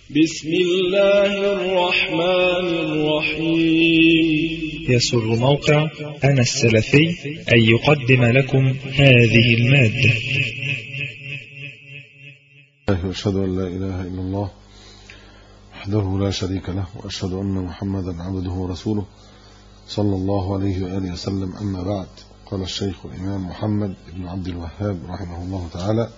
بسم الله الرحمن الرحيم. يسر موقع أنا السلفي أن يقدم لكم هذه المادة. أشهد أن لا إله إلا الله وحده لا شريك له، وأشهد أن محمدا عبده ورسوله صلى الله عليه وآله وسلم. أما بعد، قال الشيخ الإمام محمد بن عبد الوهاب رحمه الله تعالى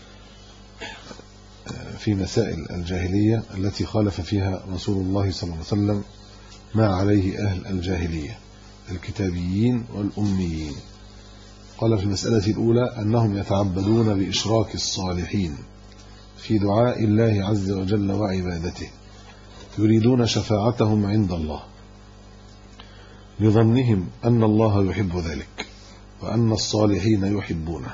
في مسائل الجاهلية التي خالف فيها رسول الله صلى الله عليه وسلم ما عليه أهل الجاهلية الكتابيين والأميين. قال في المسألة الأولى أنهم يتعبدون بإشراك الصالحين في دعاء الله عز وجل وعبادته، يريدون شفاعتهم عند الله لظنهم أن الله يحب ذلك وأن الصالحين يحبونه،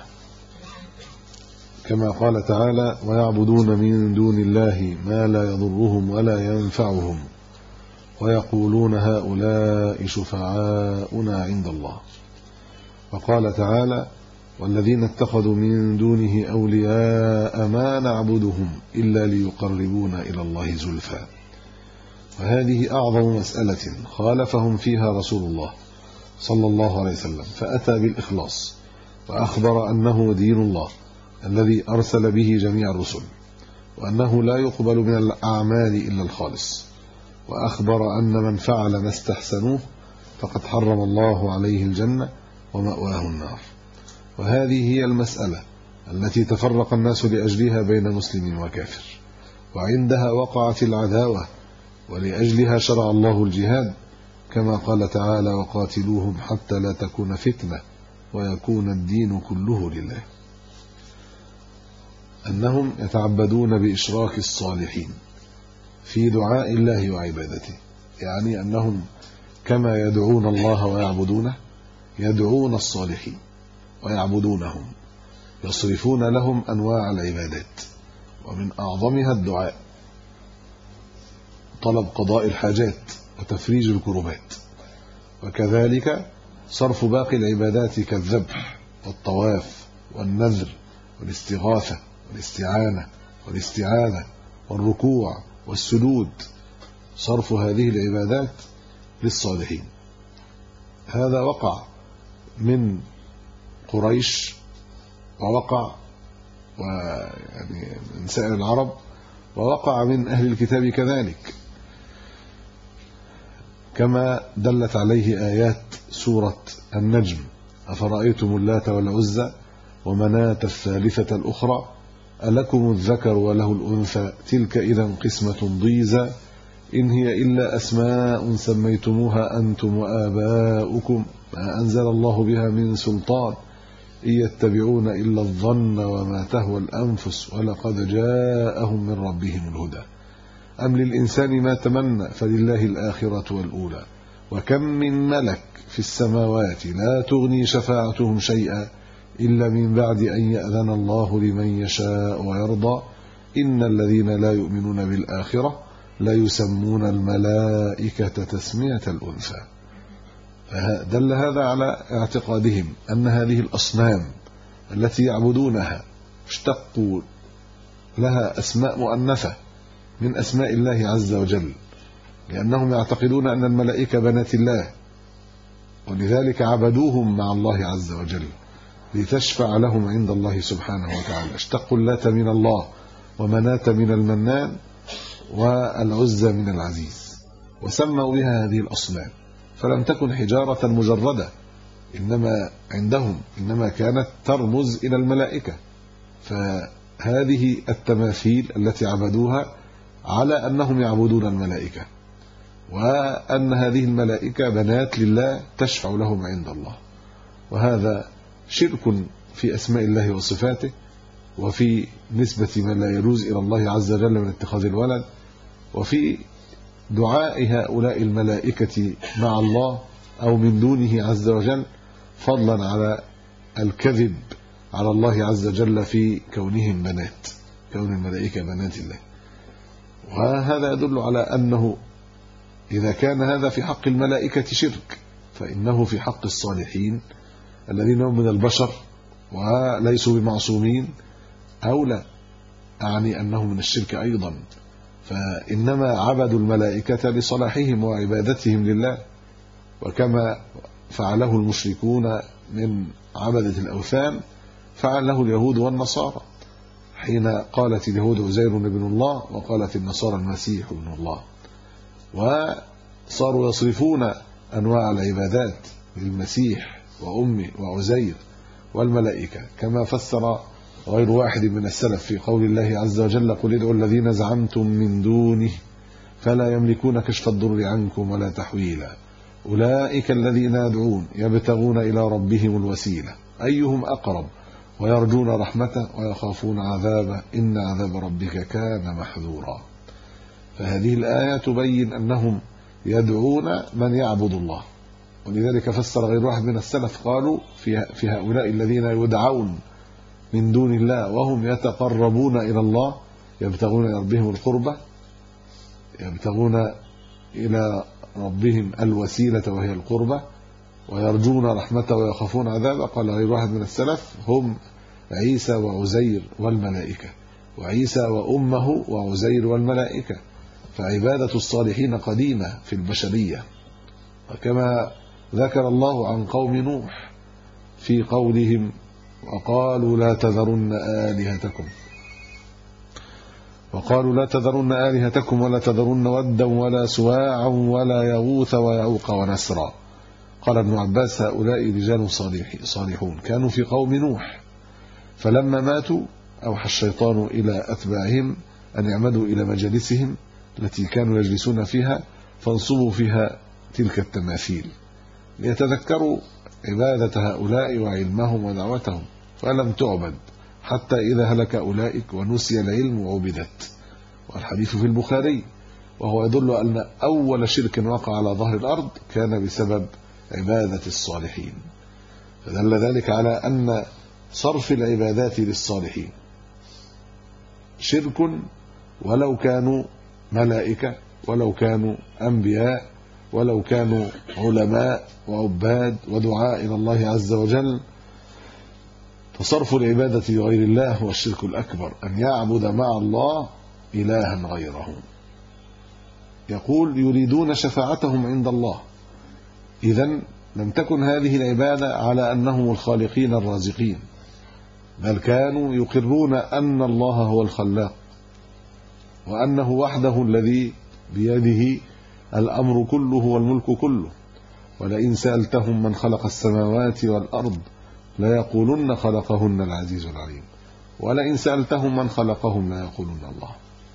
كما قال تعالى: ويعبدون من دون الله ما لا يضرهم ولا ينفعهم ويقولون هؤلاء شفعاؤنا عند الله. وقال تعالى: والذين اتخذوا من دونه أولياء ما نعبدهم إلا ليقربونا إلى الله زلفى. وهذه أعظم مسألة خالفهم فيها رسول الله صلى الله عليه وسلم، فأتى بالإخلاص وأخبر أنه دين الله الذي أرسل به جميع الرسل، وأنه لا يقبل من الأعمال إلا الخالص، وأخبر أن من فعل ما استحسنوه فقد حرم الله عليه الجنة ومأواه النار. وهذه هي المسألة التي تفرق الناس لأجلها بين مسلم وكافر، وعندها وقعت العداوة، ولأجلها شرع الله الجهاد، كما قال تعالى: وقاتلوهم حتى لا تكون فتنة ويكون الدين كله لله. أنهم يتعبدون بإشراك الصالحين في دعاء الله وعبادته، يعني أنهم كما يدعون الله ويعبدونه يدعون الصالحين ويعبدونهم، يصرفون لهم أنواع العبادات، ومن أعظمها الدعاء، طلب قضاء الحاجات وتفريج الكربات، وكذلك صرف باقي العبادات كالذبح والطواف والنذر والاستغاثة والاستعانة والاستعاذة والركوع والسجود، صرف هذه العبادات للصالحين. هذا وقع من قريش، ووقع يعني من سائر العرب، ووقع من أهل الكتاب كذلك، كما دلت عليه آيات سورة النجم: أفرأيتم اللات والعزى ومناة الثالثة الأخرى ألكم الذكر وله الأنثى تلك إذا قسمة ضيزى إن هي إلا أسماء سميتموها أنتم وآباؤكم ما أنزل الله بها من سلطان إن يتبعون إلا الظن وما تهوى الأنفس ولقد جاءهم من ربهم الهدى أم للإنسان ما تمنى فلله الآخرة والأولى وكم من ملك في السماوات لا تغني شفاعتهم شيئا إلا من بعد أن يأذن الله لمن يشاء ويرضى إن الذين لا يؤمنون بالآخرة لا يسمون الملائكة تسمية الأنثى. دل هذا على اعتقادهم أن هذه الأصنام التي يعبدونها اشتقوا لها أسماء مؤنثة من أسماء الله عز وجل، لأنهم يعتقدون أن الملائكة بنات الله، ولذلك عبدوهم مع الله عز وجل لتشفع لهم عند الله سبحانه وتعالى. اشتقوا اللات من الله ومناة من المنان والعزى من العزيز، وسموا بها هذه الأصنام، فلم تكن حجارة مجردة، إنما عندهم كانت ترمز إلى الملائكة. فهذه التماثيل التي عبدوها على أنهم يعبدون الملائكة، وأن هذه الملائكة بنات لله تشفع لهم عند الله، وهذا شرك في أسماء الله وصفاته، وفي نسبة من لا يجوز إلى الله عز وجل من اتخاذ الولد، وفي دعاء هؤلاء الملائكة مع الله أو من دونه عز وجل، فضلا على الكذب على الله عز وجل في كونهم بنات، كون الملائكة بنات الله. وهذا يدل على أنه إذا كان هذا في حق الملائكة شرك، فإنه في حق الصالحين الذين هم من البشر وليسوا بمعصومين أولى، أعني أنه من الشرك أيضا، فإنما عبدوا الملائكة لصلاحهم وعبادتهم لله، وكما فعله المشركون من عبدة الأوثان فعله اليهود والنصارى، حين قالت اليهود عزير ابن الله وقالت النصارى المسيح ابن الله، وصاروا يصرفون أنواع العبادات للمسيح وأمه وعزير والملائكة، كما فسر غير واحد من السلف في قول الله عز وجل: قل ادعوا الذين زعمتم من دونه فلا يملكون كشف الضر عنكم ولا تحويلا أولئك الذين يدعون يبتغون إلى ربهم الوسيلة أيهم أقرب ويرجون رحمته ويخافون عذابه إن عذاب ربك كان محذورا. فهذه الآية تبين أنهم يدعون من يعبد الله، ولذلك فسر غير واحد من السلف قالوا في هؤلاء الذين يدعون من دون الله وهم يتقربون إلى الله يبتغون إلى ربهم القربة، يبتغون إلى ربهم الوسيلة وهي القربة، ويرجون رحمته ويخافون عذابه. قال غير واحد من السلف: هم عيسى وعزير والملائكة، وعيسى وأمه وعزير والملائكة. فعبادة الصالحين قديمة في البشرية، وكما ذكر الله عن قوم نوح في قولهم: وقالوا لا تذرن ولا تذرن ودا ولا سواعا ولا يغوث ويعوق ونسرا. قال ابن عباس: هؤلاء رجال صالحون كانوا في قوم نوح، فلما ماتوا أوحى الشيطان إلى أتباعهم أن يعمدوا إلى مجالسهم التي كانوا يجلسون فيها فانصبوا فيها تلك التماثيل ليتذكروا عبادة هؤلاء وعلمهم ودعوتهم، فلم تعبد حتى إذا هلك أولئك ونسي العلم وعبدت. والحديث في البخاري، وهو يدل أن أول شرك وقع على ظهر الأرض كان بسبب عبادة الصالحين، فدل ذلك على أن صرف العبادات للصالحين شرك، ولو كانوا ملائكة ولو كانوا أنبياء ولو كانوا علماء وعباد ودعاء إلى الله عز وجل. فصرف العبادة لغير الله هو الشرك الأكبر، أن يعبد مع الله إلها غيره. يقول: يريدون شفاعتهم عند الله. إذن لم تكن هذه العبادة على أنهم الخالقين الرازقين، بل كانوا يقرون أن الله هو الخلاق، وأنه وحده الذي بيده الأمر كله والملك كله. ولئن سألتهم من خلق السماوات والأرض ليقولن خلقهن العزيز العليم، ولئن سألتهم من خلقهم ليقولن الله.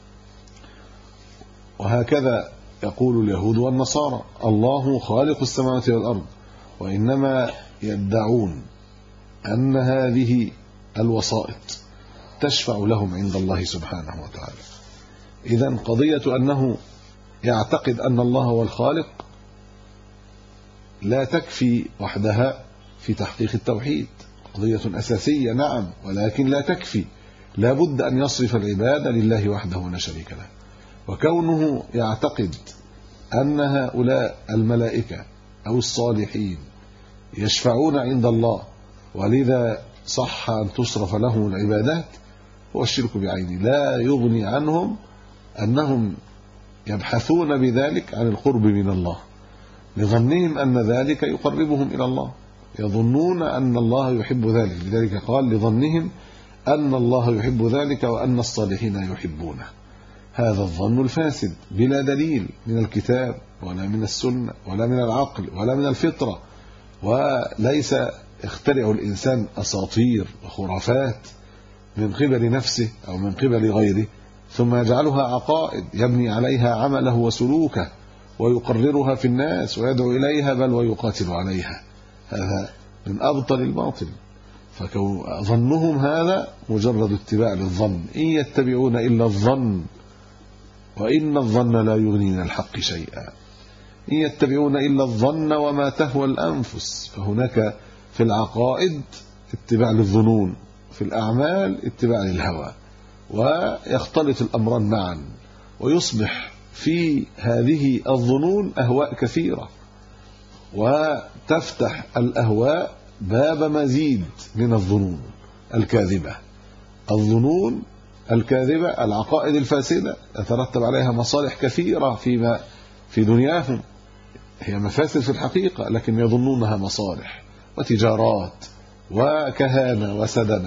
وهكذا يقول اليهود والنصارى: الله خالق السماوات والأرض، وإنما يدعون أن هذه الوسائط تشفع لهم عند الله سبحانه وتعالى. إذن قضية أنه يعتقد أن الله هو الخالق لا تكفي وحدها في تحقيق التوحيد، قضية أساسية نعم، ولكن لا تكفي، لا بد أن يصرف العبادة لله وحده لا شريك له. وكونه يعتقد أن هؤلاء الملائكة أو الصالحين يشفعون عند الله ولذا صح أن تصرف لهم العبادات هو الشرك بعينه، لا يغني عنهم أنهم يبحثون بذلك عن القرب من الله، لظنهم أن ذلك يقربهم إلى الله، يظنون أن الله يحب ذلك، لذلك قال: لظنهم أن الله يحب ذلك وأن الصالحين يحبونه. هذا الظن الفاسد بلا دليل من الكتاب ولا من السنة ولا من العقل ولا من الفطرة، وليس يخترع الإنسان أساطير وخرافات من قبل نفسه أو من قبل غيره ثم يجعلها عقائد يبني عليها عمله وسلوكه ويقررها في الناس ويدعو إليها بل ويقاتل عليها. هذا من أبطل الباطل. فظنهم هذا مجرد اتباع للظن، إن يتبعون إلا الظن وإن الظن لا يغني من الحق شيئا، إن يتبعون إلا الظن وما تهوى الأنفس. فهناك في العقائد اتباع للظنون، في الأعمال اتباع للهوى، ويختلط الأمران معا، ويصبح في هذه الظنون أهواء كثيرة، وتفتح الأهواء باب مزيد من الظنون الكاذبة. الظنون الكاذبة، العقائد الفاسدة يترتب عليها مصالح كثيرة في دنياهم، هي مفاسد في الحقيقة لكن يظنونها مصالح وتجارات وكهانة وسدنة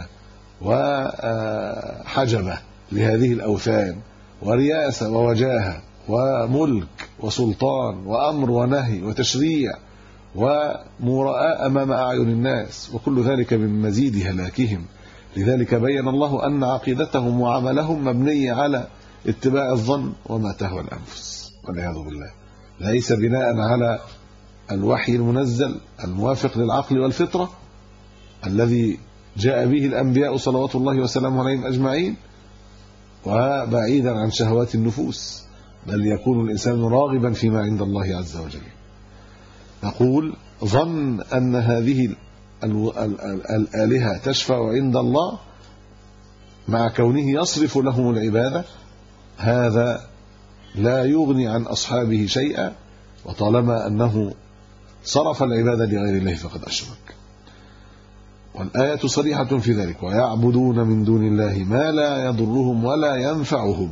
وحجبة لهذه الأوثان ورياسة ووجاهة وملك وسلطان وأمر ونهي وتشريع ومراء أمام أعين الناس، وكل ذلك من مزيد هلاكهم. لذلك بين الله أن عقيدتهم وعملهم مبنية على اتباع الظن وما تهوى الأنفس والعياذ بالله، ليس بناء على الوحي المنزل الموافق للعقل والفطرة الذي جاء به الأنبياء صلوات الله وسلامه عليهم أجمعين، وبعيدا عن شهوات النفوس، بل يكون الإنسان راغبا فيما عند الله عز وجل. نقول ظن أن هذه الآلهة تشفع عند الله مع كونه يصرف لهم العبادة، هذا لا يغني عن أصحابه شيئا، وطالما أنه صرف العبادة لغير الله فقد أشرك. والآية صريحة في ذلك: ويعبدون من دون الله ما لا يضرهم ولا ينفعهم.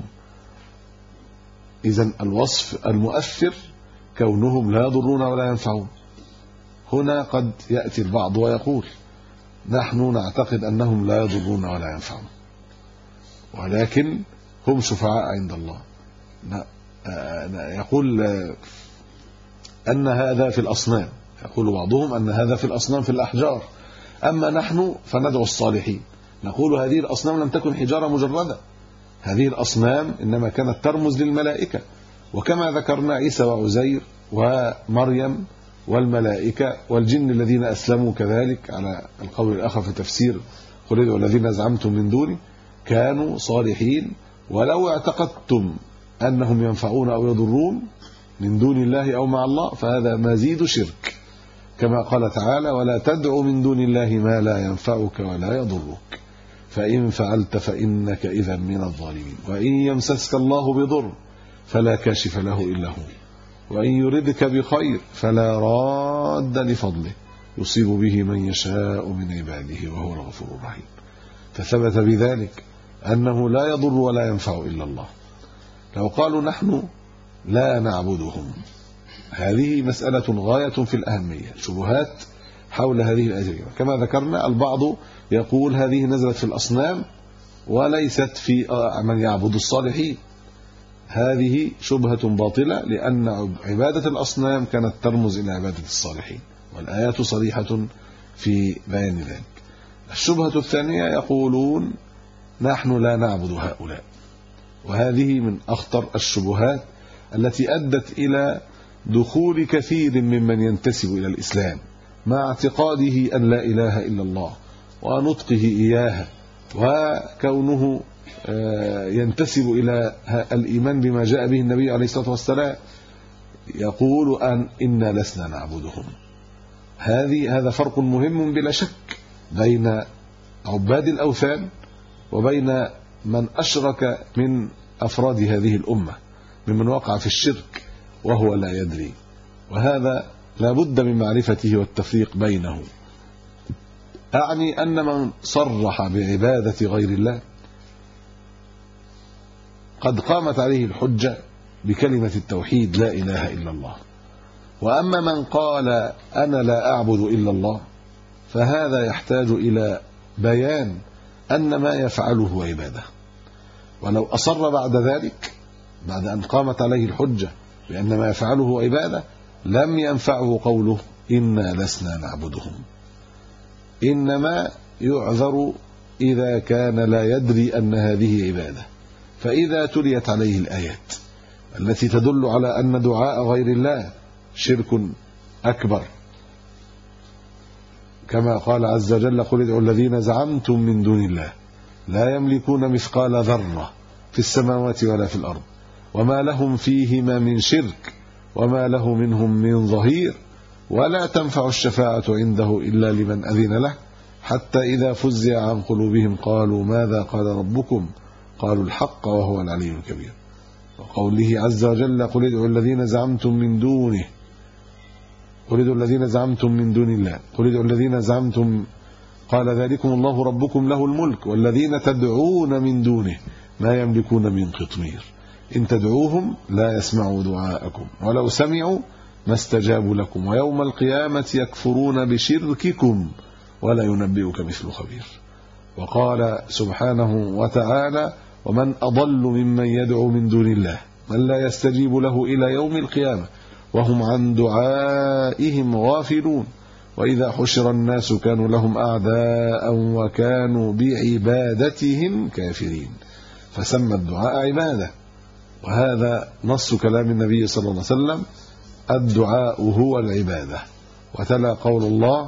إذن الوصف المؤثر كونهم لا يضرون ولا ينفعون. هنا قد يأتي البعض ويقول نحن نعتقد أنهم لا يضرون ولا ينفعون ولكن هم شفعاء عند الله. يقول أن هذا في الأصنام، يقول بعضهم أن هذا في الأصنام في الأحجار، أما نحن فندعو الصالحين. نقول هذه الأصنام لم تكن حجارة مجردة، هذه الأصنام إنما كانت ترمز للملائكة، وكما ذكرنا عيسى وعزير ومريم والملائكة والجن الذين أسلموا كذلك على القول الآخر في تفسير قل ادعوا الذين زعمتم من دوني كانوا صالحين. ولو اعتقدتم أنهم ينفعون أو يضرون من دون الله أو مع الله فهذا مزيد شرك، كما قال تعالى: ولا تدع من دون الله ما لا ينفعك ولا يضرك فإن فعلت فإنك إذا من الظالمين وإن يمسسك الله بضر فلا كاشف له إلا هو وإن يردك بخير فلا راد لفضله يصيب به من يشاء من عباده وهو الغفور الرحيم. فثبت بذلك أنه لا يضر ولا ينفع إلا الله. لو قالوا نحن لا نعبدهم، هذه مسألة غاية في الأهمية، شبهات حول هذه الأجربة. كما ذكرنا البعض يقول هذه نزلت في الأصنام وليست في من يعبد الصالحين. هذه شبهة باطلة، لأن عبادة الأصنام كانت ترمز إلى عبادة الصالحين، والآيات صريحة في بيان ذلك. الشبهة الثانية يقولون نحن لا نعبد هؤلاء، وهذه من أخطر الشبهات التي أدت إلى دخول كثير ممن ينتسب إلى الإسلام مع اعتقاده أن لا إله إلا الله ونطقه إياها وكونه ينتسب إلى الإيمان بما جاء به النبي عليه الصلاة والسلام، يقول أن إنا لسنا نعبدهم. هذا فرق مهم بلا شك بين عباد الأوثان وبين من أشرك من أفراد هذه الأمة ممن وقع في الشرك وهو لا يدري، وهذا لا بد من معرفته والتفريق بينه. أعني أن من صرح بعبادة غير الله قد قامت عليه الحجة بكلمة التوحيد لا إله إلا الله، وأما من قال أنا لا أعبد إلا الله فهذا يحتاج إلى بيان أن ما يفعله عبادة، ولو أصر بعد ذلك بعد أن قامت عليه الحجة بأن ما يفعله عبادة لم ينفعه قوله إنا لسنا نعبدهم، إنما يعذر إذا كان لا يدري أن هذه عبادة. فإذا تليت عليه الآيات التي تدل على أن دعاء غير الله شرك أكبر، كما قال عز وجل قل ادعوا الذين زعمتم من دون الله لا يملكون مثقال ذرة في السماوات ولا في الأرض وما لهم فيهما من شرك وما له منهم من ظهير ولا تنفع الشفاعة عنده إلا لمن أذن له حتى إذا فزع عن قلوبهم قالوا ماذا قال ربكم قالوا الحق وهو العلي الكبير. وقوله عز وجل قل ادعوا الذين زعمتم من دونه قل ادعوا الذين زعمتم من دون الله قل ادعوا الذين زعمتم قال ذلكم الله ربكم له الملك والذين تدعون من دونه ما يملكون من قطمير إن تدعوهم لا يسمعوا دعاءكم ولو سمعوا ما استجابوا لكم ويوم القيامة يكفرون بشرككم ولا ينبئك مثل خبير. وقال سبحانه وتعالى ومن أضل ممن يدعو من دون الله من لا يستجيب له إلى يوم القيامة وهم عن دعائهم غافلون وإذا حشر الناس كانوا لهم أعداء وكانوا بعبادتهم كافرين. فسمى الدعاء عبادة، وهذا نص كلام النبي صلى الله عليه وسلم الدعاء هو العبادة. وتلا قول الله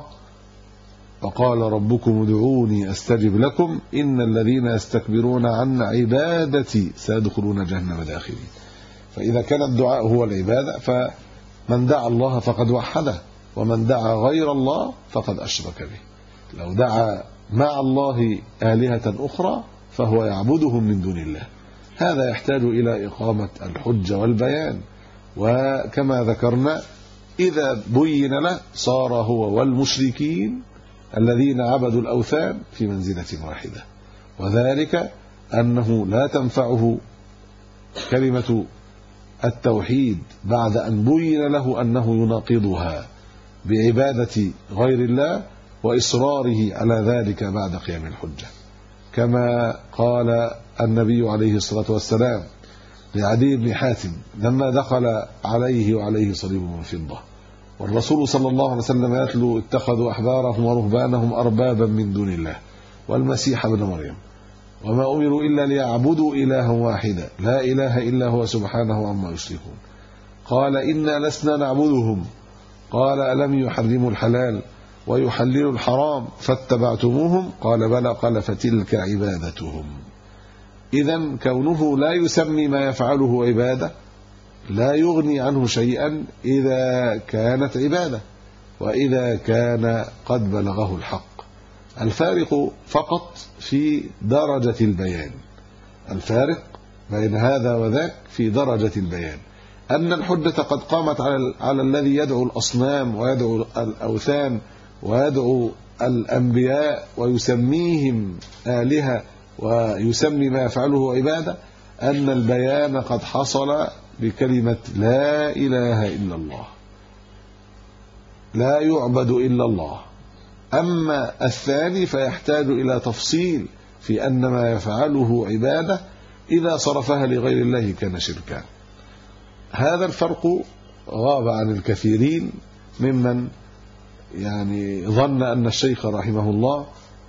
وقال ربكم ادعوني أستجب لكم إن الذين يستكبرون عن عبادتي سيدخلون جهنم داخلين. فإذا كان الدعاء هو العبادة فمن دعا الله فقد وحده ومن دعا غير الله فقد أشرك به. لو دعا مع الله آلهة أخرى فهو يعبدهم من دون الله. هذا يحتاج إلى إقامة الحجة والبيان، وكما ذكرنا إذا بين له صار هو والمشركين الذين عبدوا الأوثان في منزلة واحدة، وذلك أنه لا تنفعه كلمة التوحيد بعد أن بين له أنه يناقضها بعبادة غير الله وإصراره على ذلك بعد قيام الحجة، كما قال النبي عليه الصلاة والسلام لعدي بن حاتم لما دخل عليه وعليه صليب من فضة والرسول صلى الله عليه وسلم يتلو اتخذوا أحبارهم ورهبانهم أربابا من دون الله والمسيح ابن مريم وما أمروا إلا ليعبدوا إلها واحدا لا إله إلا هو سبحانه عما يشركون. قال إنا لسنا نعبدهم. قال ألم يحرموا الحلال ويحللوا الحرام فاتبعتموهم؟ قال بلى. قال فتلك عبادتهم. إذن كونه لا يسمي ما يفعله عبادة لا يغني عنه شيئا إذا كانت عبادة وإذا كان قد بلغه الحق. الفارق فقط في درجة البيان، الفارق بين هذا وذاك في درجة البيان، أن الحجة قد قامت على الذي يدعو الأصنام ويدعو الأوثان ويدعو الأنبياء ويسميهم آلهة ويسمي ما يفعله عبادة، أن البيان قد حصل بكلمة لا إله إلا الله، لا يعبد إلا الله. أما الثاني فيحتاج إلى تفصيل في أن ما يفعله عبادة إذا صرفها لغير الله كان شركا. هذا الفرق غاب عن الكثيرين ممن ظن أن الشيخ رحمه الله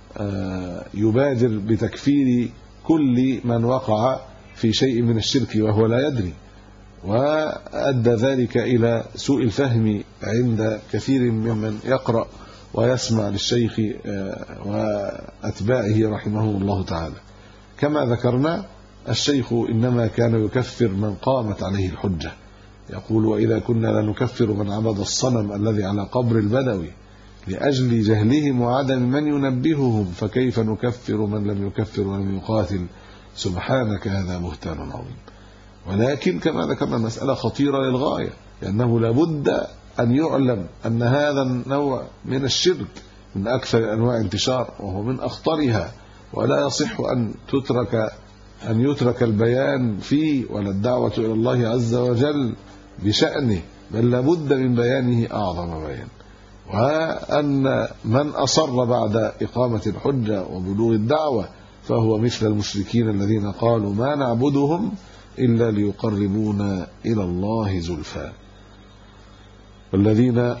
يبادر بتكفير كل من وقع في شيء من الشرك وهو لا يدري، وأدى ذلك إلى سوء الفهم عند كثير ممن يقرأ ويسمع للشيخ وأتباعه رحمه الله تعالى. كما ذكرنا الشيخ إنما كان يكفر من قامت عليه الحجة، يقول وإذا كنا لنكفر من عبد الصنم الذي على قبر البدوي لأجل جهلهم وعدم من ينبههم فكيف نكفر من لم يكفر ولم يقاتل سبحانك هذا بهتان عظيم. ولكن كما ذكرنا مسألة خطيرة للغاية، لأنه لابد أن يعلم أن هذا النوع من الشرك من أكثر أنواع انتشار وهو من أخطرها، ولا يصح أن يترك البيان فيه ولا الدعوة إلى الله عز وجل بشأنه، بل لابد من بيانه أعظم بيان. وأن من أصر بعد إقامة الحجة وبلوغ الدعوة فهو مثل المشركين الذين قالوا ما نعبدهم إلا ليقربونا إلى الله زلفى، والذين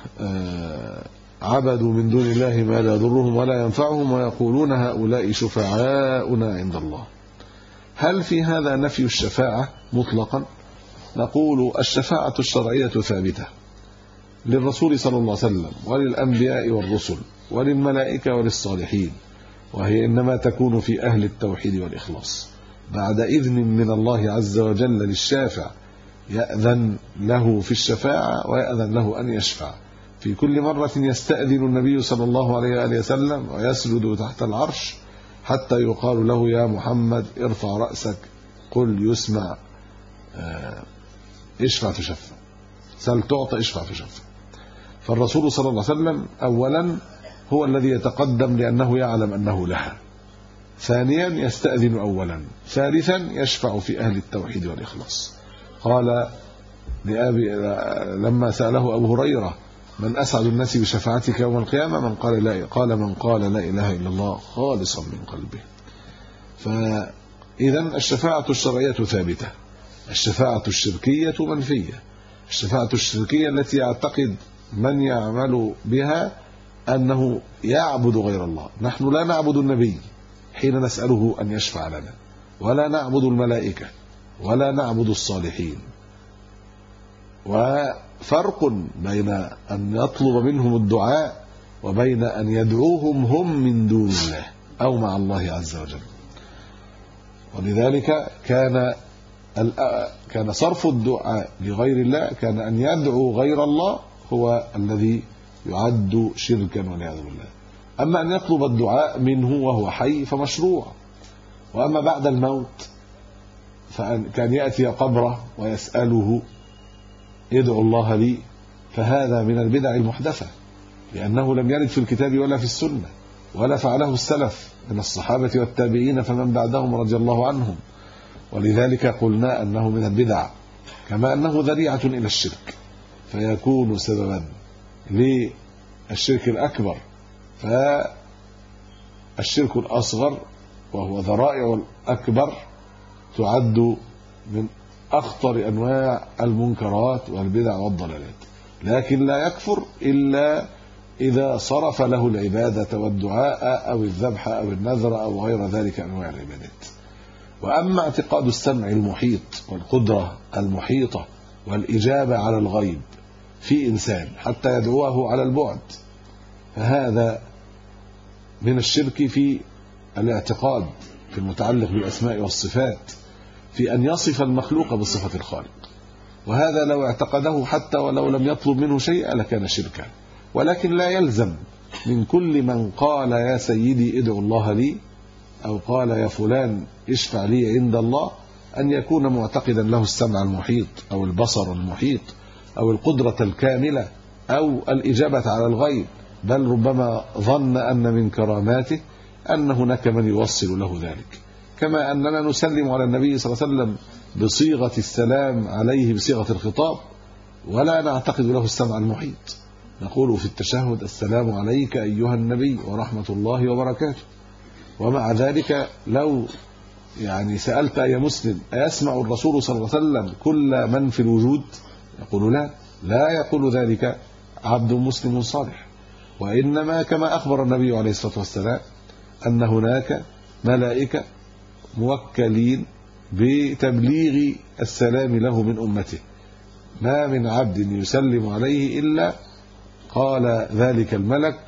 عبدوا من دون الله ما لا يضرهم ولا ينفعهم ويقولون هؤلاء شفعاؤنا عند الله. هل في هذا نفي الشفاعة مطلقا؟ نقول الشفاعة الشرعية ثابتة للرسول صلى الله عليه وسلم وللأنبياء والرسل وللملائكة وللصالحين، وهي إنما تكون في أهل التوحيد والإخلاص بعد إذن من الله عز وجل للشافع، يأذن له في الشفاعة ويأذن له أن يشفع. في كل مرة يستأذن النبي صلى الله عليه وآله وسلم ويسجد تحت العرش حتى يقال له يا محمد ارفع رأسك قل يسمع اشفع تشفع، سل تعطى اشفع تشفع. فالرسول صلى الله عليه وسلم أولا هو الذي يتقدم لأنه يعلم أنه لها. ثانيا يستأذن أولا. ثالثا يشفع في أهل التوحيد والإخلاص. قال لما سأله أبو هريرة من أسعد الناس بشفاعتك يوم القيامة؟ من قال لا إله إلا الله خالصا من قلبه. فإذا الشفاعة الشرعية ثابتة، الشفاعة الشركية منفية. الشفاعة الشركية التي يعتقد من يعمل بها أنه يعبد غير الله. نحن لا نعبد النبي حين نسأله أن يشفع لنا، ولا نعبد الملائكة، ولا نعبد الصالحين. وفرق بين أن يطلب منهم الدعاء وبين أن يدعوهم هم من دون الله أو مع الله عز وجل. ولذلك كان صرف الدعاء لغير الله، كان أن يدعو غير الله هو الذي يعد شركا والعياذ بالله. أما أن يطلب الدعاء منه وهو حي فمشروع. وأما بعد الموت فكان يأتي قبره ويسأله ادعو الله لي، فهذا من البدع المحدثة، لأنه لم يرد في الكتاب ولا في السنة، ولا فعله السلف من الصحابة والتابعين فمن بعدهم رضي الله عنهم. ولذلك قلنا أنه من البدع، كما أنه ذريعة إلى الشرك فيكون سببا للشرك الأكبر. فالشرك الأصغر وهو ذرائع الأكبر تعد من أخطر أنواع المنكرات والبدع والضلالات، لكن لا يكفر إلا إذا صرف له العبادة والدعاء أو الذبح أو النذر أو غير ذلك أنواع العبادات. وأما اعتقاد السمع المحيط والقدرة المحيطة والإجابة على الغيب في إنسان حتى يدعوه على البعد، فهذا من الشرك في الاعتقاد في المتعلق بالأسماء والصفات، في أن يصف المخلوق بصفة الخالق. وهذا لو اعتقده حتى ولو لم يطلب منه شيئا لكان شركا. ولكن لا يلزم من كل من قال يا سيدي ادعو الله لي، أو قال يا فلان اشفع لي عند الله، أن يكون معتقدا له السمع المحيط أو البصر المحيط أو القدرة الكاملة أو الإجابة على الغيب، بل ربما ظن أن من كراماته أن هناك من يوصل له ذلك. كما أننا نسلم على النبي صلى الله عليه وسلم بصيغة السلام عليه بصيغة الخطاب، ولا نعتقد له السمع المحيط. نقول في التشهد السلام عليك أيها النبي ورحمة الله وبركاته. ومع ذلك لو سألت أي مسلم أيسمع الرسول صلى الله عليه وسلم كل من في الوجود؟ يقول لا يقول ذلك عبد مسلم صالح. وإنما كما أخبر النبي عليه الصلاة والسلام أن هناك ملائكة موكلين بتبليغ السلام له من أمته، ما من عبد يسلم عليه إلا قال ذلك الملك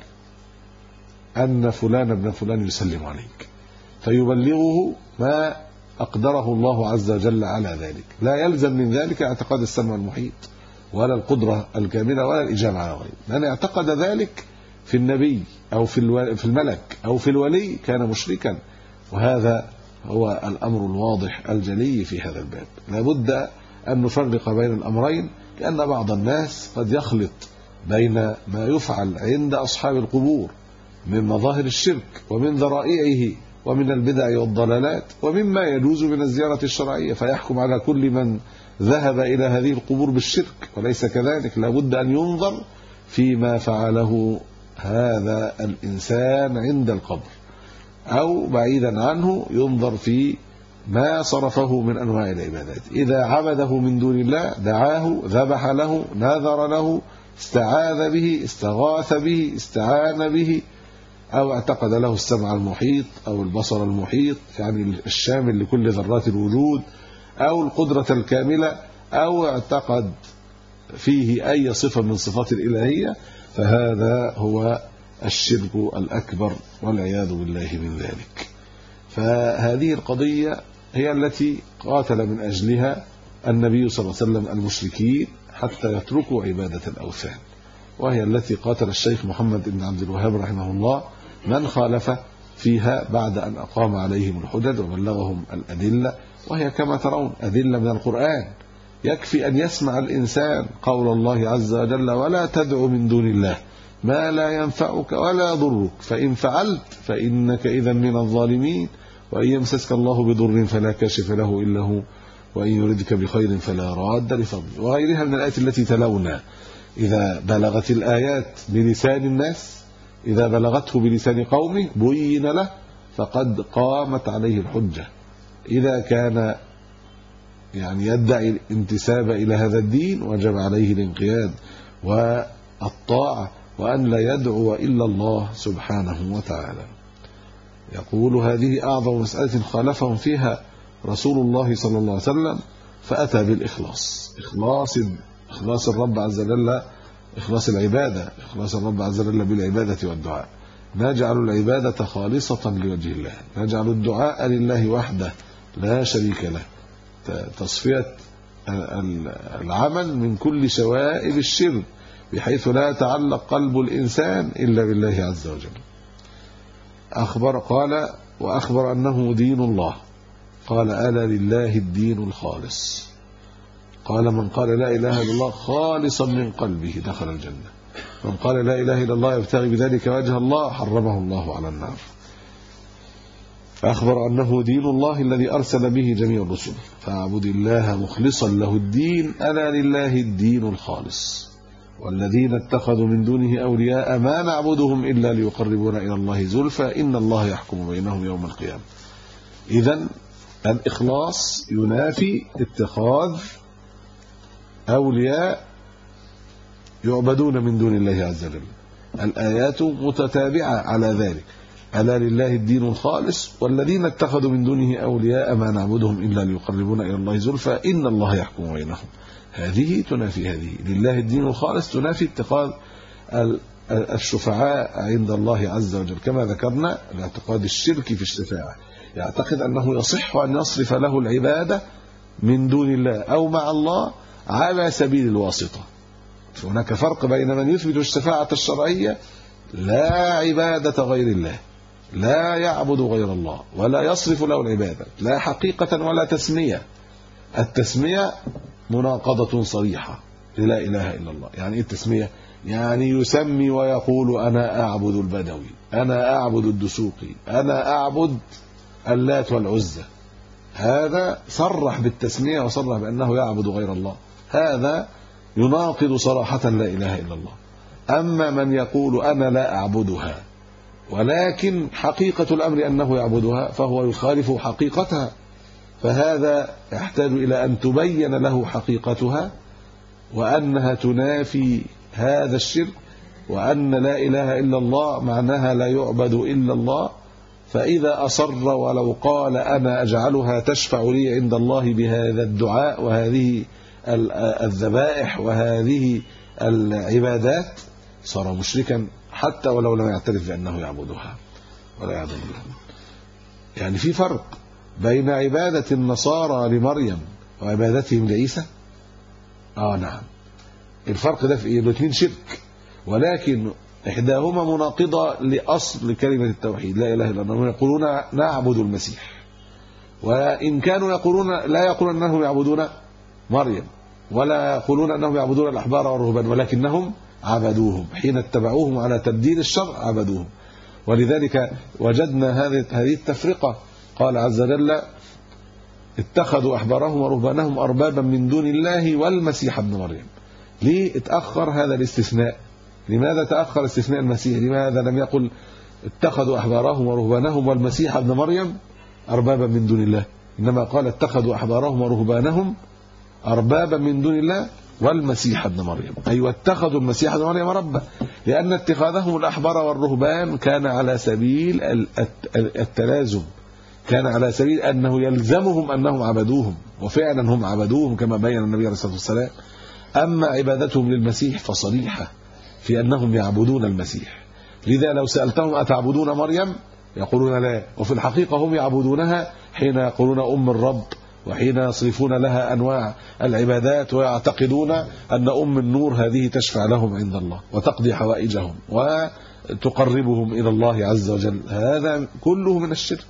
أن فلان ابن فلان يسلم عليك، فيبلغه ما أقدره الله عز وجل على ذلك. لا يلزم من ذلك اعتقاد السمع المحيط ولا القدرة الكاملة ولا الإجابة على الغيب. من اعتقد ذلك في النبي أو في الملك أو في الولي كان مشركا، وهذا هو الأمر الواضح الجلي في هذا الباب. لابد أن نفرق بين الأمرين، لأن بعض الناس قد يخلط بين ما يفعل عند أصحاب القبور من مظاهر الشرك ومن ذرائعه ومن البدع والضلالات ومما يجوز من الزيارة الشرعية، فيحكم على كل من ذهب إلى هذه القبور بالشرك، وليس كذلك. لابد أن ينظر فيما فعله هذا الإنسان عند القبر، أو بعيدا عنه ينظر في ما صرفه من أنواع العبادات. إذا عبده من دون الله، دعاه، ذبح له، نذر له، استعاذ به، استغاث به، استعان به، أو اعتقد له السمع المحيط أو البصر المحيط الشامل لكل ذرات الوجود، أو القدرة الكاملة، أو اعتقد فيه أي صفة من صفات الإلهية، فهذا هو الشرك الأكبر والعياذ بالله من ذلك. فهذه القضية هي التي قاتل من أجلها النبي صلى الله عليه وسلم المشركين حتى يتركوا عبادة الأوثان، وهي التي قاتل الشيخ محمد بن عبد الوهاب رحمه الله من خالف فيها بعد أن أقام عليهم الحجج وبلغهم الأدلة، وهي كما ترون أدلة من القرآن. يكفي أن يسمع الإنسان قول الله عز وجل ولا تدعو من دون الله ما لا ينفعك ولا يضرك، فإن فعلت فإنك إذا من الظالمين، وإن يمسسك الله بضر فلا كاشف له إلا هو، وإن يردك بخير فلا راد لفضله، وغيرها من الآيات التي تلونا. إذا بلغت الآيات بلسان الناس، إذا بلغته بلسان قومه بين له فقد قامت عليه الحجة. إذا كان يعني يدعي الانتساب إلى هذا الدين وجب عليه الانقياد والطاعة، وأن لا يدعو إلا الله سبحانه وتعالى. يقول هذه أعظم مسألة خالفهم فيها رسول الله صلى الله عليه وسلم، فأتى بالإخلاص، إخلاص الرب عز وجل، إخلاص العبادة، إخلاص الرب عز وجل بالعبادة والدعاء. نجعل العبادة خالصة لوجه الله، نجعل الدعاء لله وحده لا شريك له، تصفية العمل من كل شوائب الشرك، بحيث لا يتعلق قلب الإنسان إلا بالله عز وجل. قال وأخبر أنه دين الله، قال ألا لله الدين الخالص، قال من قال لا إله إلا الله خالصا من قلبه دخل الجنة، من قال لا إله إلا الله يبتغي بذلك وجه الله حرمه الله على النار. فأخبر أنه دين الله الذي أرسل به جميع الرسل، فاعبد الله مخلصا له الدين، ألا لله الدين الخالص، والذين اتخذوا من دونه أولياء ما نعبدهم إلا ليقربونا إلى الله زلفى إن الله يحكم بينهم يوم القيامة. إذن الإخلاص ينافي اتخاذ أولياء يعبدون من دون الله عز وجل. الآيات متتابعة على ذلك، ألا لله الدين الخالص والذين اتخذوا من دونه أولياء ما نعبدهم إلا ليقربونا إلى الله زلفى إن الله يحكم بينهم. هذه تنافي هذه، لله الدين الخالص تنافي اتخاذ الشفعاء عند الله عز وجل، كما ذكرنا الاعتقاد الشرك في الشفاعة، يعتقد أنه يصح أن يصرف له العبادة من دون الله أو مع الله على سبيل الواسطة. هناك فرق بين من يثبت الشفاعة الشرعية، لا عبادة غير الله، لا يعبد غير الله ولا يصرف له العبادة، لا حقيقة ولا تسمية. التسمية مناقضة صريحة لا إله إلا الله. يعني إيه التسمية؟ يعني يسمي ويقول أنا أعبد البدوي، أنا أعبد الدسوقي، أنا أعبد اللات والعزى. هذا صرح بالتسمية وصرح بأنه يعبد غير الله، هذا يناقض صراحة لا إله إلا الله. أما من يقول أنا لا أعبدها ولكن حقيقة الأمر أنه يعبدها، فهو يخالف حقيقتها، فهذا يحتاج إلى أن تبين له حقيقتها، وأنها تنافي هذا الشرك، وأن لا إله إلا الله معناها لا يعبد إلا الله. فإذا أصر ولو قال أنا أجعلها تشفع لي عند الله بهذا الدعاء وهذه الذبائح وهذه العبادات، صار مشركا حتى ولو لم يعترف بأنه يعبدها ولا يعبد الله. يعني في فرق بين عبادة النصارى لمريم وعبادتهم لعيسى. نعم، الفرق ده في ايه؟ الاثنين شرك، ولكن احداهما مناقضة لأصل كلمة التوحيد لا إله إلا الله. يقولون نعبد المسيح، وإن كانوا لا يقولون أنهم يعبدون مريم، ولا يقولون أنهم يعبدون الأحبار والرهبان، ولكنهم عبدوهم حين اتبعوهم على تبديل الشرع، عبدوهم. ولذلك وجدنا هذه التفرقة. قال عز وجل اتخذوا أحبارهم ورهبانهم أربابا من دون الله والمسيح ابن مريم. ليه اتأخر هذا الاستثناء؟ لماذا تأخر استثناء المسيح؟ لماذا لم يقل اتخذوا أحبارهم ورهبانهم والمسيح ابن مريم أربابا من دون الله، إنما قال اتخذوا أحبارهم ورهبانهم أربابا من دون الله والمسيح ابن مريم، أي واتخذوا المسيح ابن مريم ربا، لأن اتخاذهم الأحبار والرهبان كان على سبيل التلازم، كان على سبيل أنه يلزمهم أنهم عبدوهم، وفعلا هم عبدوهم كما بين النبي عليه الصلاة والسلام. أما عبادتهم للمسيح فصريحة في أنهم يعبدون المسيح. لذا لو سألتهم أتعبدون مريم يقولون لا، وفي الحقيقة هم يعبدونها حين يقولون أم الرب، وحين يصرفون لها أنواع العبادات، ويعتقدون أن أم النور هذه تشفع لهم عند الله وتقضي حوائجهم وتقربهم إلى الله عز وجل. هذا كله من الشرك،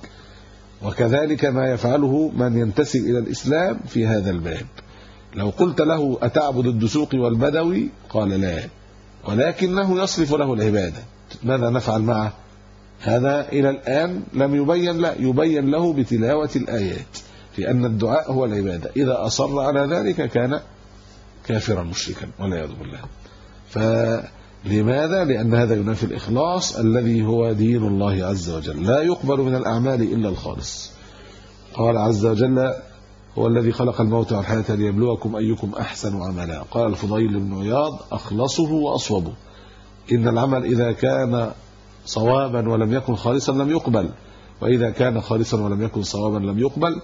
وكذلك ما يفعله من ينتسب إلى الإسلام في هذا الباب. لو قلت له أتعبد الدسوقي والبدوي قال لا، وإن كانوا يقولون لا يقولون أنهم يعبدون مريم، ولكنهم يعبدون أم الرب، وحين يقولون أم النور هذه تشفع لهم عند الله وتقضي حوائجهم وتقربهم إلى الله عز وجل. هذا كله من الشرك، وكذلك ما يفعله من ينتسب إلى الإسلام في هذا الباب. لو قلت له أتعبد الدسوقي والبدوي قال لا، ولكنه يصرف له العبادة. ماذا نفعل معه؟ هذا إلى الآن لم يبين، لا يبين له بتلاوة الآيات في أن الدعاء هو العبادة. إذا أصر على ذلك كان كافرا مشركا والعياذ بالله. فلماذا؟ لأن هذا ينافي الإخلاص الذي هو دين الله عز وجل، لا يقبل من الأعمال إلا الخالص. قال عز وجل: هو الذي خلق الموت والحياة ليبلوكم أيكم أحسن عملا. قال الفضيل بن عياض: أخلصه وأصوبه. إن العمل إذا كان صوابا ولم يكن خالصا لم يقبل، وإذا كان خالصا ولم يكن صوابا لم يقبل،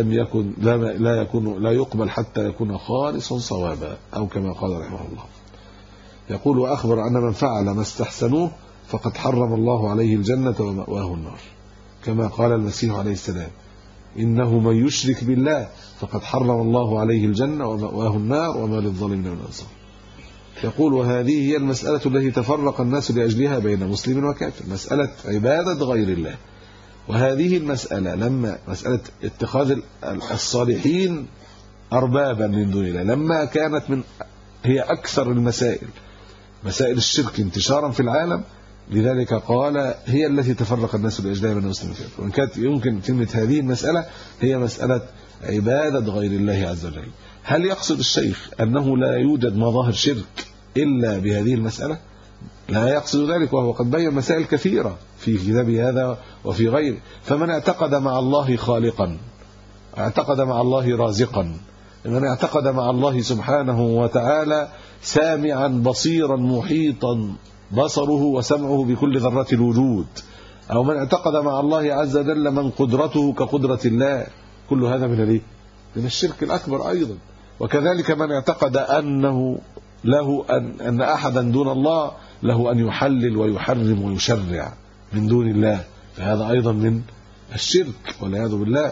لا يقبل حتى يكون خالصا صوابا، أو كما قال رحمه الله. يقول: وأخبر أن من فعل ما استحسنوه فقد حرم الله عليه الجنة ومأواه النار، كما قال المسيح عليه السلام: إنه من يشرك بالله فقد حرم الله عليه الجنة ومأواه النار وما للظالمين من أنصار. يقول: وهذه هي المسألة التي تفرق الناس لأجلها بين مسلم وكافر، مسألة عبادة غير الله. وهذه المسألة لما مسألة اتخاذ الصالحين أربابا من دون الله لما كانت هي أكثر المسائل، مسائل الشرك انتشارا في العالم، لذلك قال هي التي تفرق الناس لأجلها بين مسلم وكافر. وإن كانت يمكن كلمة هذه المسألة هي مسألة عبادة غير الله عز وجل. هل يقصد الشيخ أنه لا يوجد مظاهر شرك إلا بهذه المسألة؟ لا يقصد ذلك، وهو قد بين مسائل كثيرة في كتابه هذا وفي غيره. فمن اعتقد مع الله خالقا، اعتقد مع الله رازقا، من اعتقد مع الله سبحانه وتعالى سامعا بصيرا محيطا بصره وسمعه بكل ذرات الوجود، أو من اعتقد مع الله عز وجل من قدرته كقدرة الله، كل هذا من الشرك الأكبر أيضا. وكذلك من اعتقد أنه له أن أحدا دون الله له أن يحلل ويحرم ويشرع من دون الله، فهذا أيضا من الشرك والعياذ بالله.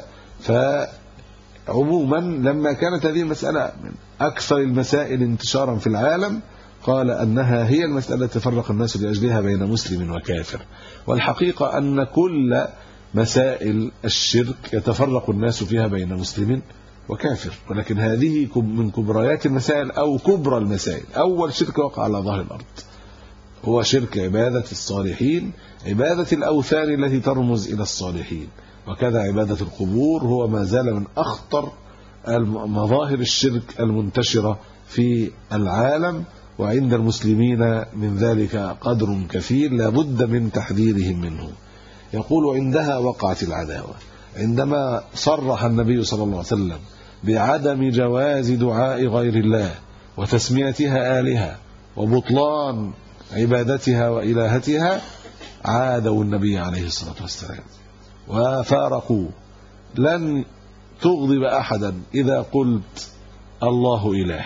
فعموما لما كانت هذه المسألة من أكثر المسائل انتشارا في العالم قال أنها هي المسألة تفرق الناس لأجلها بين مسلم وكافر. والحقيقة أن كل مسائل الشرك يتفرق الناس فيها بين مسلم وكافر، ولكن هذه من كبريات المسائل أو كبرى المسائل. أول شرك وقع على ظهر الأرض هو شرك عبادة الصالحين، عبادة الأوثان التي ترمز إلى الصالحين، وكذا عبادة القبور هو ما زال من أخطر مظاهر الشرك المنتشرة في العالم، وعند المسلمين من ذلك قدر كثير لا بد من تحذيرهم منه. يقول: عندها وقعت العداوة، عندما صرح النبي صلى الله عليه وسلم بعدم جواز دعاء غير الله وتسميتها آلهة وبطلان عبادتها وإلهتها، عادوا النبي عليه الصلاة والسلام وفارقوا. لن تغضب أحدا إذا قلت الله إله،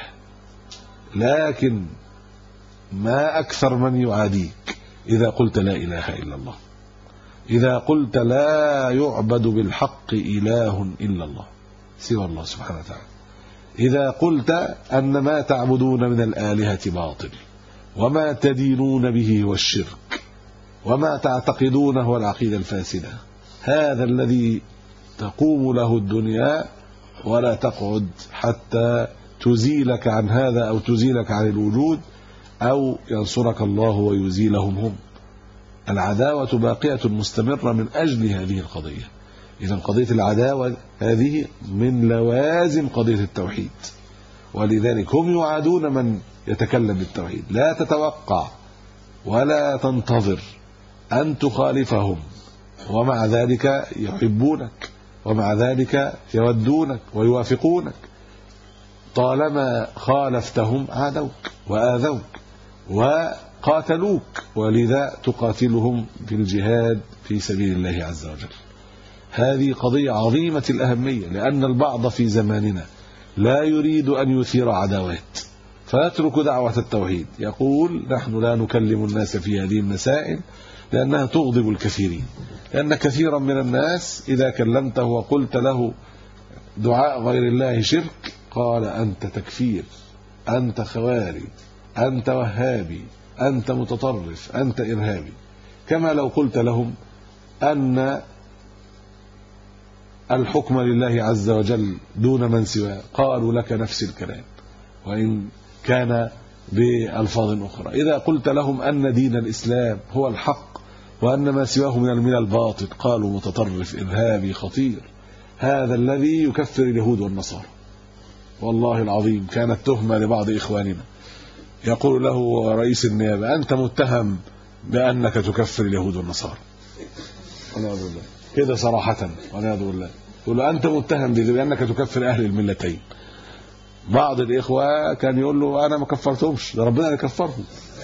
لكن ما أكثر من يعاديك إذا قلت لا إله إلا الله، إذا قلت لا يعبد بالحق إله إلا الله سوى الله سبحانه وتعالى، إذا قلت أن ما تعبدون من الآلهة باطل، وما تدينون به هو الشرك، وما تعتقدونه هو العقيدة الفاسدة، هذا الذي تقوم له الدنيا ولا تقعد حتى تزيلك عن هذا أو تزيلك عن الوجود، أو ينصرك الله ويزيلهم هم. العداوة باقية مستمرة من أجل هذه القضية. إذن قضية العداوة هذه من لوازم قضية التوحيد، ولذلك هم يعادون من يتكلم بالتوحيد. لا تتوقع ولا تنتظر أن تخالفهم، ومع ذلك يحبونك، ومع ذلك يودونك ويوافقونك. طالما خالفتهم عادوك وآذوك وقاتلوك، ولذا تقاتلهم في الجهاد في سبيل الله عز وجل. هذه قضية عظيمة الأهمية، لأن البعض في زماننا لا يريد أن يثير عداوات فيترك دعوة التوحيد، يقول نحن لا نكلم الناس في هذه المسائل لأنها تغضب الكثيرين، لأن كثيرا من الناس إذا كلمته وقلت له دعاء غير الله شرك قال أنت تكفير، أنت خواري، أنت وهابي، أنت متطرف، أنت إرهابي. كما لو قلت لهم أن الحكم لله عز وجل دون من سواه قالوا لك نفس الكلام، وإن كان بألفاظ أخرى. إذا قلت لهم أن دين الإسلام هو الحق وأن ما سواه من الباطل قالوا متطرف إرهابي خطير. هذا الذي يكفر اليهود والنصارى. والله العظيم كانت تهمة لبعض إخواننا يقول له رئيس النيابة أنت متهم بأنك تكفر اليهود والنصارى والعياذ بالله كده صراحة والعياذ بالله. يقول له أنت متهم بأنك تكفر أهل الملتين. بعض الإخوة كان يقول له أنا ما كفرتهمش، ده ربنا اللي كفرهم.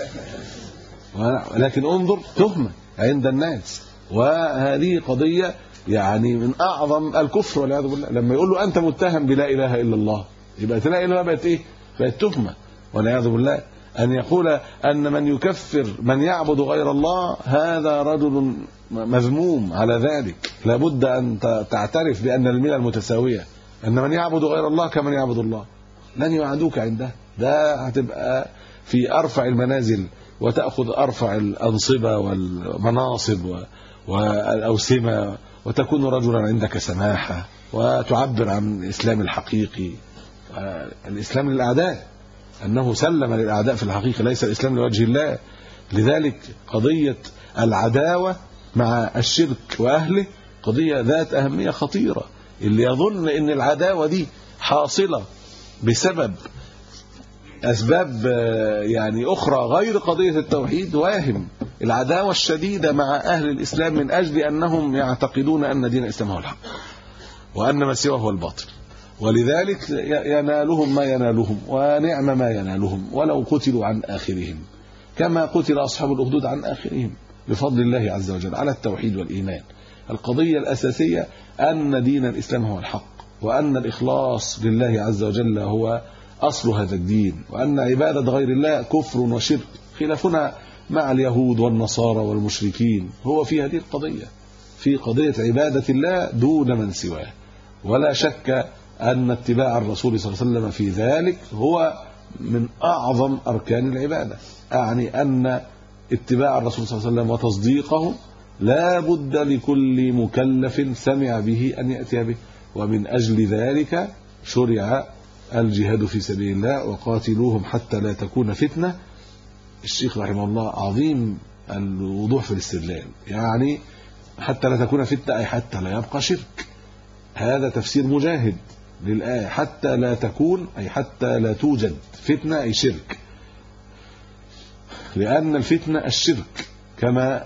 لكن انظر تهمة عند الناس، وهذه قضية يعني من أعظم الكفر والعياذ بالله. لما يقول له أنت متهم بلا إله إلا الله، يبقى لا إله إلا الله بقت إيه؟ بقت تهمة والعياذ بالله. أن يقول أن من يكفر من يعبد غير الله هذا رجل مذموم على ذلك. لابد أن تعترف بأن الملة المتساوية، أن من يعبد غير الله كمن يعبد الله، لن يعادوك عنده. ده هتبقى في أرفع المنازل وتأخذ أرفع الأنصبة والمناصب والأوسمة، وتكون رجلا عندك سماحة وتعبر عن الإسلام الحقيقي. الإسلام للأعداء، أنه سلم للأعداء في الحقيقة، ليس الإسلام لوجه الله. لذلك قضية العداوة مع الشرك وأهله قضية ذات أهمية خطيرة. اللي يظن أن العداوة دي حاصلة بسبب أسباب يعني أخرى غير قضية التوحيد واهم. العداوة الشديدة مع أهل الإسلام من أجل أنهم يعتقدون أن دين الإسلام هو الحق وأن ما سواه هو الباطل، ولذلك ينالهم ما ينالهم ونعم ما ينالهم ولو قتلوا عن آخرهم، كما قتل أصحاب الأخدود عن آخرهم بفضل الله عز وجل على التوحيد والإيمان. القضية الأساسية أن دين الإسلام هو الحق، وأن الإخلاص لله عز وجل هو أصل هذا الدين، وأن عبادة غير الله كفر وشرك. خلافنا مع اليهود والنصارى والمشركين هو في هذه القضية، في قضية عبادة الله دون من سواه. ولا شك أن اتباع الرسول صلى الله عليه وسلم في ذلك هو من أعظم أركان العبادة. أعني أن اتباع الرسول صلى الله عليه وسلم وتصديقه لا بد لكل مكلف سمع به أن يأتي به، ومن أجل ذلك شرع الجهاد في سبيل الله وقاتلوهم حتى لا تكون فتنة. الشيخ رحمه الله عظيم الوضوح في الاستدلال، يعني حتى لا تكون فتنة أي حتى لا يبقى شرك. هذا تفسير مجاهد للآية، حتى لا تكون أي حتى لا توجد فتنة أي شرك، لأن الفتنة الشرك كما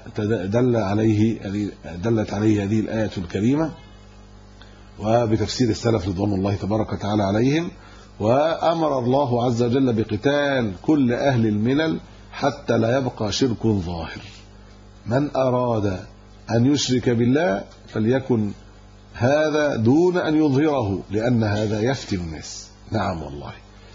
دلت عليه هذه الآية الكريمة وبتفسير السلف رضوان الله تبارك وتعالى عليهم. وأمر الله عز وجل بقتال كل أهل الملل حتى لا يبقى شرك ظاهر. من أراد أن يشرك بالله فليكن هذا دون أن يظهره، لأن هذا يفتن الناس. نعم والله،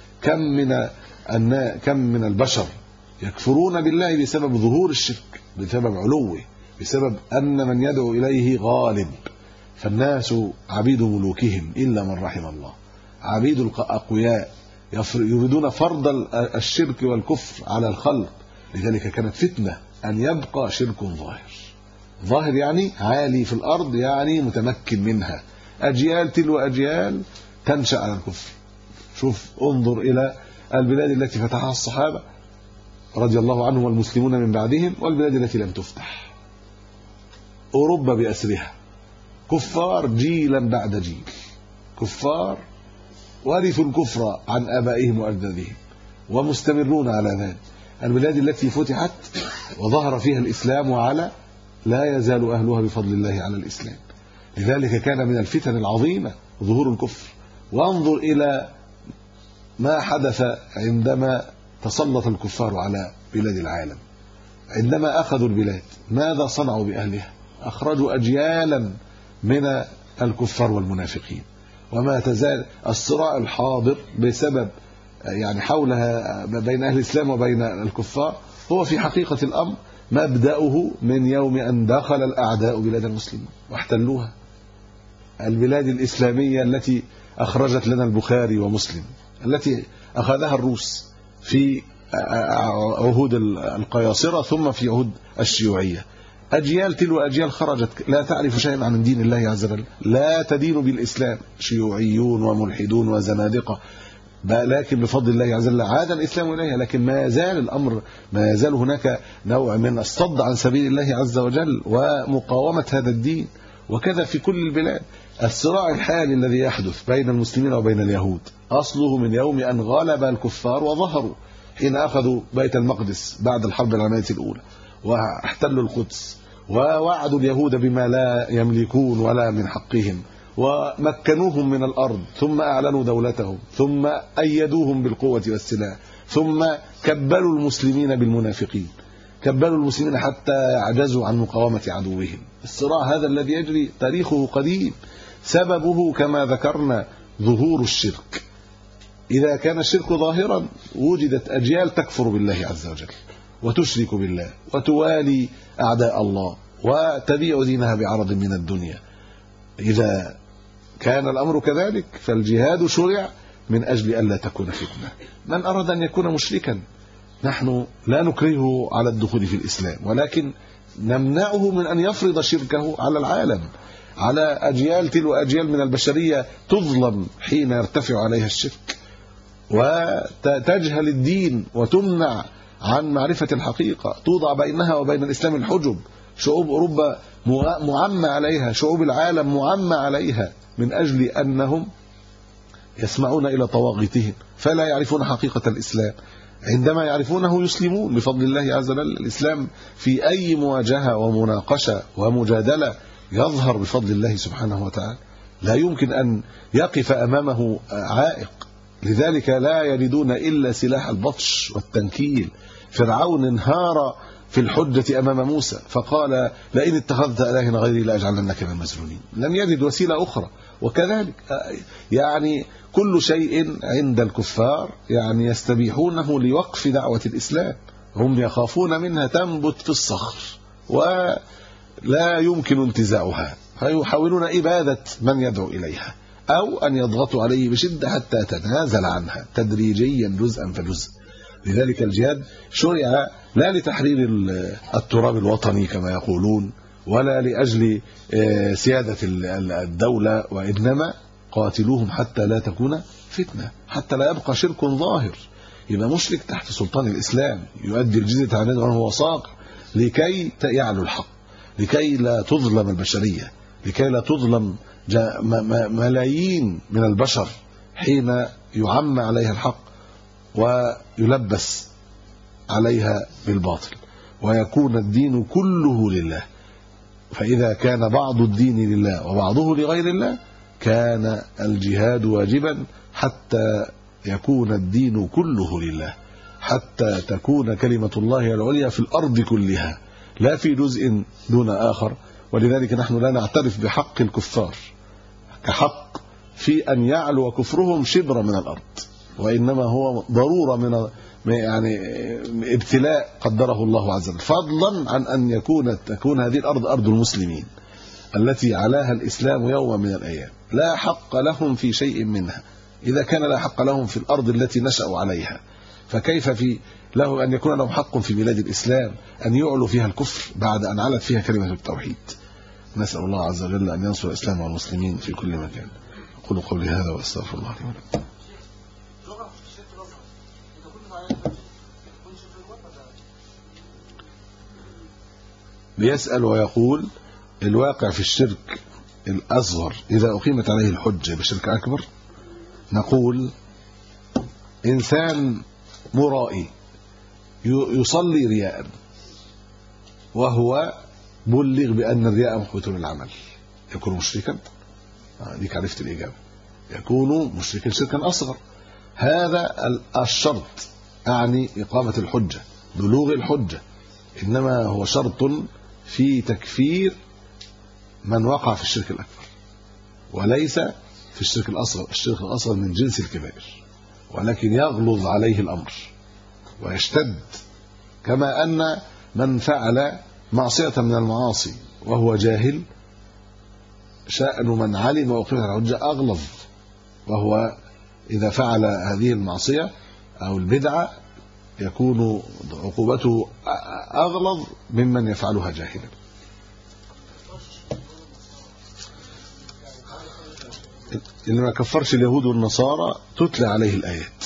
كم من البشر يكفرون بالله بسبب ظهور الشرك، بسبب علوه، بسبب أن من يدعو إليه غالب. فالناس عبيد ملوكهم إلا من رحم الله، عبيد الأقوياء يريدون فرض الشرك والكفر على الخلق. لذلك كانت فتنة أن يبقى شرك ظاهر يعني عالي في الأرض، يعني متمكن منها، أجيال تلو أجيال تنشأ على الكفر. شوف انظر إلى البلاد التي فتحها الصحابة رضي الله عنهم والمسلمون من بعدهم، والبلاد التي لم تفتح. أوروبا بأسرها كفار جيلا بعد جيل، كفار ورثوا الكفر عن آبائهم وأجدادهم ومستمرون على ذلك. البلاد التي فتحت وظهر فيها الإسلام وعلى لا يزال أهلها بفضل الله على الإسلام. لذلك كان من الفتن العظيمة ظهور الكفر. وانظر إلى ما حدث عندما تسلط الكفار على بلاد العالم. عندما أخذوا البلاد ماذا صنعوا بأهلها؟ أخرجوا أجيالا من الكفار والمنافقين. وما تزال الصراع الحاضر بسبب يعني حولها بين أهل الإسلام وبين الكفار هو في حقيقة الأمر مبدأه من يوم أن دخل الأعداء بلاد المسلمين واحتلوها. البلاد الإسلامية التي أخرجت لنا البخاري ومسلم، التي أخذها الروس في عهود القياصرة ثم في عهود الشيوعية، أجيال تلو أجيال خرجت لا تعرف شيئا عن دين الله عز وجل، لا تدين بالإسلام، شيوعيون وملحدون وزنادقة لكن بفضل الله عز وجل عاد الإسلام إليها، لكن ما يزال الأمر، ما يزال هناك نوع من الصد عن سبيل الله عز وجل ومقاومة هذا الدين. وكذا في كل البلاد. الصراع الحالي الذي يحدث بين المسلمين وبين اليهود أصله من يوم أن غلب الكفار وظهروا، حين أخذوا بيت المقدس بعد الحرب العالمية الأولى واحتلوا القدس ووعدوا اليهود بما لا يملكون ولا من حقهم، ومكنوهم من الأرض، ثم أعلنوا دولتهم، ثم أيدوهم بالقوة والسلاح، ثم كبلوا المسلمين بالمنافقين، كبلوا المسلمين حتى يعجزوا عن مقاومة عدوهم. الصراع هذا الذي يجري تاريخه قديم، سببه كما ذكرنا ظهور الشرك. إذا كان الشرك ظاهرا وجدت أجيال تكفر بالله عز وجل وتشرك بالله وتوالي أعداء الله وتبيع دينها بعرض من الدنيا. إذا كان الأمر كذلك فالجهاد شرع من أجل ألا تكون فتنة. من أراد أن يكون مشركا نحن لا نكرهه على الدخول في الإسلام، ولكن نمنعه من أن يفرض شركه على العالم، على أجيال تلو أجيال من البشرية تظلم حين يرتفع عليها الشرك وتجهل الدين وتمنع عن معرفة الحقيقة، توضع بينها وبين الإسلام الحجب. شعوب أوروبا معمى عليها، شعوب العالم معمى عليها من أجل أنهم يسمعون إلى طواغيتهم فلا يعرفون حقيقة الإسلام. عندما يعرفونه يسلمون بفضل الله عز وجل. الإسلام في أي مواجهة ومناقشة ومجادلة يظهر بفضل الله سبحانه وتعالى، لا يمكن أن يقف أمامه عائق. لذلك لا يجدون إلا سلاح البطش والتنكيل. فرعون انهار في الحجة أمام موسى فقال لئن اتخذت إلها غيري لأجعلنك من المسجونين. لم يجد وسيلة أخرى. وكذلك يعني كل شيء عند الكفار يعني يستبيحونه لوقف دعوة الإسلام. هم يخافون منها تنبت في الصخر ولا يمكن انتزاعها، فيحاولون إبادة من يدعو إليها أو أن يضغطوا عليه بشدة حتى تتنازل عنها تدريجيا جزءا فجزء. لذلك الجهاد شرع لا لتحرير التراب الوطني كما يقولون ولا لأجل سيادة الدولة، وإنما قاتلوهم حتى لا تكون فتنة، حتى لا يبقى شرك ظاهر. يبقى مشرك تحت سلطان الإسلام يؤدي الجزية عن يد وهو صاغ لكي يعلو الحق، لكي لا تظلم البشرية، لكي لا تظلم ملايين من البشر حين يعمى عليها الحق ويلبس عليها بالباطل ويكون الدين كله لله. فإذا كان بعض الدين لله وبعضه لغير الله كان الجهاد واجبا حتى يكون الدين كله لله، حتى تكون كلمة الله العليا في الأرض كلها لا في جزء دون آخر. ولذلك نحن لا نعترف بحق الكفار كحق في أن يعلو كفرهم شبر من الأرض، وإنما هو ضرورة من يعني ابتلاء قدره الله عز وجل، فضلا عن أن تكون هذه الأرض أرض المسلمين التي علاها الإسلام يوم من الأيام. لا حق لهم في شيء منها. إذا كان لا حق لهم في الأرض التي نشأوا عليها فكيف له أن يكون لهم حق في بلاد الإسلام أن يعلوا فيها الكفر بعد أن علت فيها كلمة التوحيد. نسأل الله عز وجل أن ينصر الإسلام والمسلمين في كل مكان. أقول قولي هذا وأستغفر الله لي ولكم. بيسأل ويقول الواقع في الشرك الأصغر إذا أقيمت عليه الحجة بشرك أكبر. نقول إنسان مرائي يصلي رياء وهو بلغ بأن الرياء محبط للعمل، يكون مشركا؟ ديك عرفت الإجابة، يكون مشركا شركا أصغر. هذا الشرط أعني إقامة الحجة، بلوغ الحجة، إنما هو شرط في تكفير من وقع في الشرك الأكبر وليس في الشرك الأصغر. الشرك الأصغر من جنس الكبائر ولكن يغلظ عليه الأمر ويشتد، كما أن من فعل معصية من المعاصي وهو جاهل شأن من علم وأقيمت الحجة أغلظ، وهو إذا فعل هذه المعصية أو البدعة يكون عقوبته أغلظ ممن يفعلها جاهلا. اللي ما كفرش اليهود والنصارى تتلى عليه الآيات.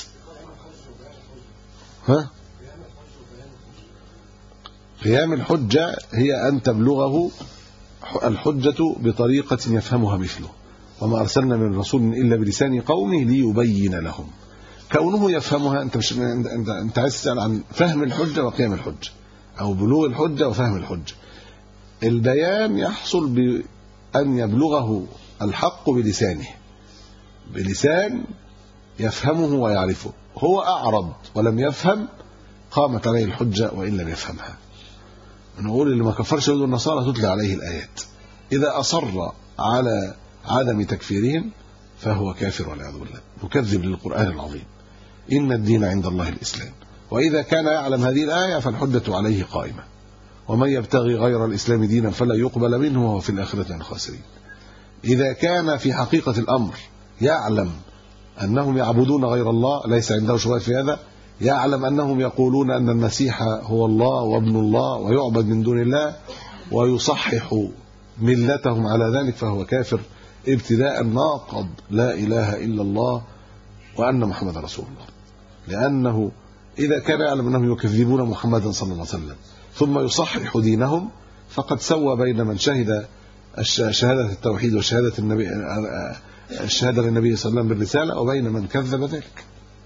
قيام الحجة هي أن تبلغه الحجة بطريقة يفهمها مثله، وما أرسلنا من رسول إلا بلسان قومه ليبين لهم. كونه يفهمها، أنت عايز تسأل عن فهم الحجة وقيام الحجة، أو بلوغ الحجة وفهم الحجة. البيان يحصل بأن يبلغه الحق بلسانه، بلسان يفهمه ويعرفه. هو أعرض ولم يفهم، قامت عليه الحجة وإن لم يفهمها. نقول اللي ما كفرش اليهود والنصارى تتلى عليه الآيات. إذا أصر على عدم تكفيرهم فهو كافر والعياذ بالله، مكذب للقرآن العظيم. إن الدين عند الله الإسلام. وإذا كان يعلم هذه الآية فالحجة عليه قائمة. ومن يبتغي غير الإسلام دينا فلا يقبل منه وهو في الآخرة من الخاسرين. إذا كان في حقيقة الأمر يعلم أنهم يعبدون غير الله، ليس عنده شبهات في هذا، يعلم أنهم يقولون أن المسيح هو الله وابن الله ويعبد من دون الله، ويصحح ملتهم على ذلك، فهو كافر ابتداء ناقض لا إله إلا الله وأن محمد رسول الله. لأنه إذا كان يعلم أنهم يكذبون محمدا صلى الله عليه وسلم ثم يصحح دينهم، فقد سوى بين من شهد شهادة التوحيد وشهادة النبي، الشهادة للنبي صلى الله عليه وسلم بالرسالة، وبين من كذب ذلك.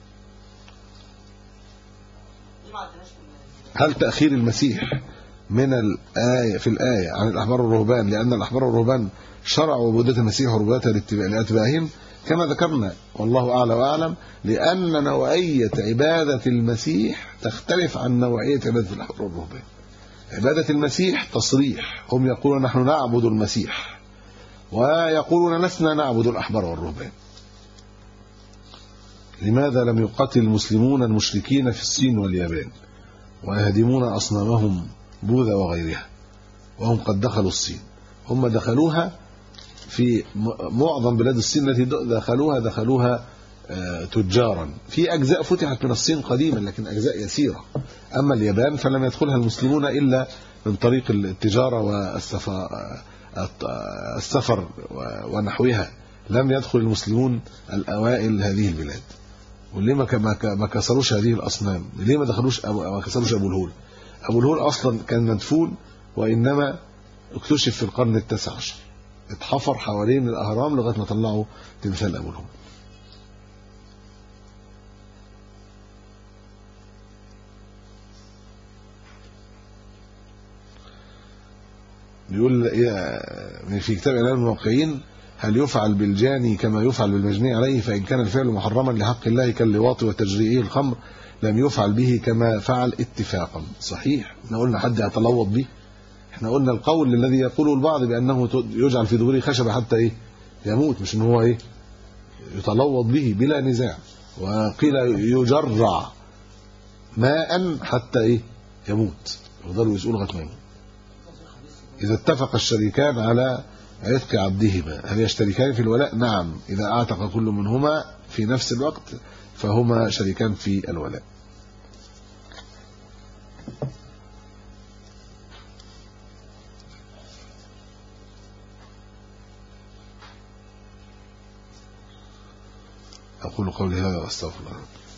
هل تأخير المسيح من الآية في الآية عن الأحبار والرهبان لأن الأحبار والرهبان شرعوا عبودية المسيح وعبوديتها لاتباعهم؟ كما ذكرنا والله أعلى وأعلم، لأن نوعية عبادة المسيح تختلف عن نوعية عبادة الأحبار والرهبان. عبادة المسيح تصريح، هم يقولون نحن نعبد المسيح، ويقولون لسنا نعبد الأحبار والرهبان. لماذا لم يقاتل المسلمون المشركين في الصين واليابان ويهدمون أصنامهم بوذا وغيرها وهم قد دخلوا الصين؟ هم دخلوها في معظم بلاد الصين التي دخلوها تجارا. في أجزاء فتحت من الصين قديما لكن أجزاء يسيرة. أما اليابان فلم يدخلها المسلمون إلا من طريق التجارة والسفر ونحوها. لم يدخل المسلمون الأوائل هذه البلاد. وليه ما كسروش هذه الأصنام؟ ليه ما كسروش أبو الهول؟ أبو الهول أصلا كان مدفون، وإنما اكتشف في القرن التاسع عشر، اتحفر حوالين الأهرام لغاية ما طلعوا تمثال أبو الهول. بيقول في كتاب إعلام الموقعين: هل يفعل بالجاني كما يفعل بالمجني عليه؟ فإن كان الفعل محرما لحق الله كاللواط وتجريئه الخمر لم يفعل به كما فعل اتفاقا. صحيح، احنا قلنا حد يتلوط به؟ احنا قلنا القول الذي يقوله البعض بأنه يجعل في ظهره خشبة حتى يموت، مش ان هو يتلوط به بلا نزاع. وقيل يجرع ماء حتى يموت، يفضلوا يسألوا لغايه ما يموت. إذا اتفق الشريكان على عتق عبدهما هل يشتركان في الولاء؟ نعم، إذا اعتق كل منهما في نفس الوقت فهما شريكان في الولاء. أقول قولي هذا وأستغفر الله.